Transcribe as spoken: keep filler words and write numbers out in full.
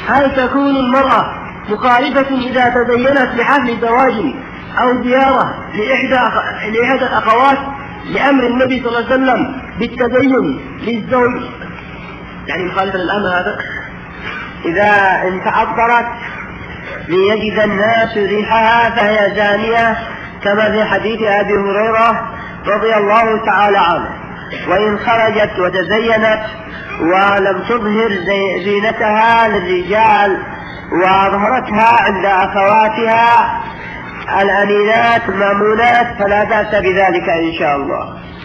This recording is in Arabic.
هل تكون المرأة مخالفة إذا تزينت لحفل زواج أو زيارة لإحدى لإحدى الأخوات لأمر النبي صلى الله عليه وسلم بالتزين للزوج؟ يعني مخالفة للأمر هذا. إذا إن تعطرت ليجد الناس ريحها فهي زانية، كما في حديث أبي هريرة رضي الله تعالى عنه. وإن خرجت وتزينت ولم تظهر زينتها للرجال وأظهرتها عند أخواتها الأنينات المامونات فلا بأس بذلك إن شاء الله.